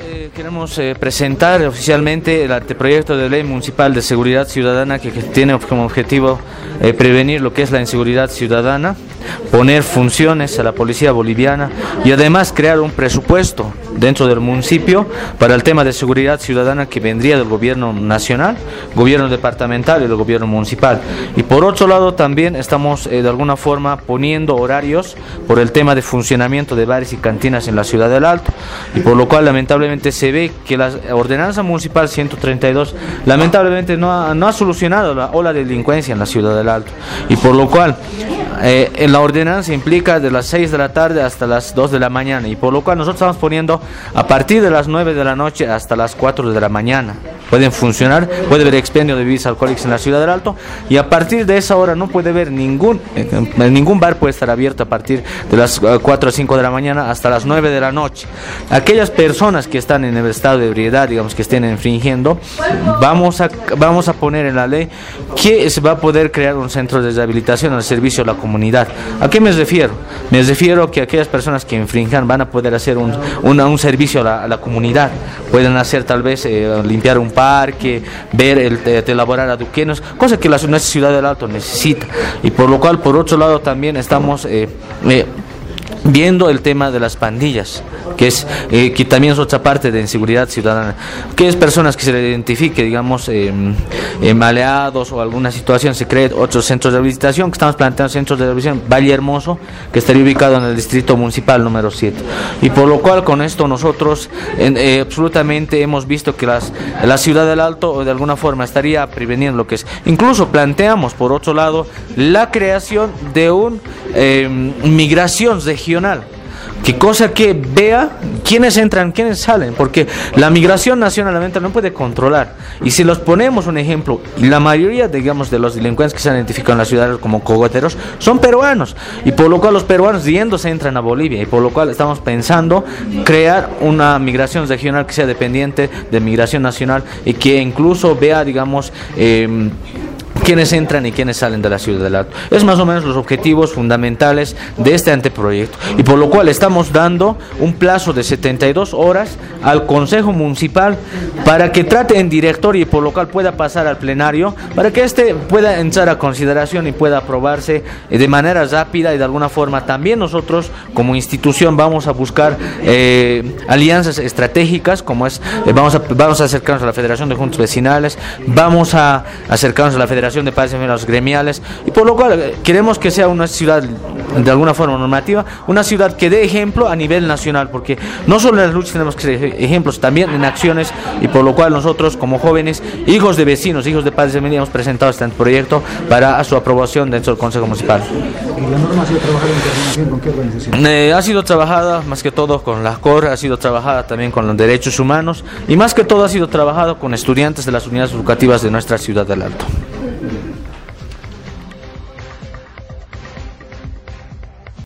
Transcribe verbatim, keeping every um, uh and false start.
Eh, queremos eh, presentar oficialmente el anteproyecto de ley municipal de seguridad ciudadana que, que tiene como objetivo eh, prevenir lo que es la inseguridad ciudadana, poner funciones a la policía boliviana y además crear un presupuesto dentro del municipio para el tema de seguridad ciudadana que vendría del gobierno nacional, gobierno departamental y del gobierno municipal. Y por otro lado también estamos eh, de alguna forma poniendo horarios por el tema de funcionamiento de bares y cantinas en la ciudad del Alto, y por lo cual lamentablemente se ve que la ordenanza municipal ciento treinta y dos lamentablemente no ha, no ha solucionado la ola de delincuencia en la ciudad del Alto, y por lo cual eh, en la ordenanza implica de las seis de la tarde hasta las dos de la mañana, y por lo cual nosotros estamos poniendo a partir de las nueve de la noche hasta las cuatro de la mañana. Pueden funcionar, puede haber expendio de bebidas alcohólicas en la ciudad del Alto, y a partir de esa hora no puede haber ningún, eh, ningún bar puede estar abierto a partir de las cuatro o cinco de la mañana hasta las nueve de la noche. Aquellas personas que están en el estado de ebriedad, digamos, que estén infringiendo, vamos a, vamos a poner en la ley que se va a poder crear un centro de rehabilitación al servicio de la comunidad. ¿A qué me refiero? Me refiero que aquellas personas que infrinjan van a poder hacer un, una, un servicio a la, a la comunidad. Pueden hacer tal vez eh, limpiar un parque, ver, el, el, elaborar aduquenos, cosa que la nuestra ciudad del Alto necesita. Y por lo cual, por otro lado, también estamos eh, eh, viendo el tema de las pandillas, que es eh, que también es otra parte de inseguridad ciudadana. Aquellas personas que se le identifique, digamos, eh, eh, maleados o alguna situación, se creen otros centros de rehabilitación, que estamos planteando centros de rehabilitación, Valle Hermoso, que estaría ubicado en el distrito municipal número siete. Y por lo cual con esto nosotros en, eh, absolutamente hemos visto que las, la ciudad del Alto de alguna forma estaría preveniendo lo que es. Incluso planteamos, por otro lado, la creación de una eh, migración regional. Que cosa que vea quiénes entran, quiénes salen, porque la migración nacionalmente no puede controlar. Y si los ponemos un ejemplo, la mayoría, digamos, de los delincuentes que se han identificado en la ciudad como cogoteros son peruanos, y por lo cual los peruanos yéndose entran a Bolivia, y por lo cual estamos pensando crear una migración regional que sea dependiente de migración nacional y que incluso vea, digamos, eh, quiénes entran y quiénes salen de la ciudad del Alto. Es más o menos los objetivos fundamentales de este anteproyecto, y por lo cual estamos dando un plazo de setenta y dos horas al Consejo Municipal para que trate en directorio y por lo cual pueda pasar al plenario, para que este pueda entrar a consideración y pueda aprobarse de manera rápida. Y de alguna forma también nosotros como institución vamos a buscar eh, alianzas estratégicas, como es, eh, vamos, a, vamos a acercarnos a la Federación de Juntas Vecinales, vamos a acercarnos a la Federación de Padres y Enfermeros gremiales, y por lo cual eh, queremos que sea una ciudad de alguna forma normativa, una ciudad que dé ejemplo a nivel nacional, porque no solo en las luchas tenemos que ser ejemplos, también en acciones, y por lo cual nosotros como jóvenes, hijos de vecinos, hijos de padres de familia, hemos presentado este proyecto para su aprobación dentro del Consejo Municipal. ¿Y la norma ha sido trabajada en coordinación con qué organización? Eh, ha sido trabajada más que todo con la C O R, ha sido trabajada también con los derechos humanos, y más que todo ha sido trabajado con estudiantes de las unidades educativas de nuestra ciudad del Alto.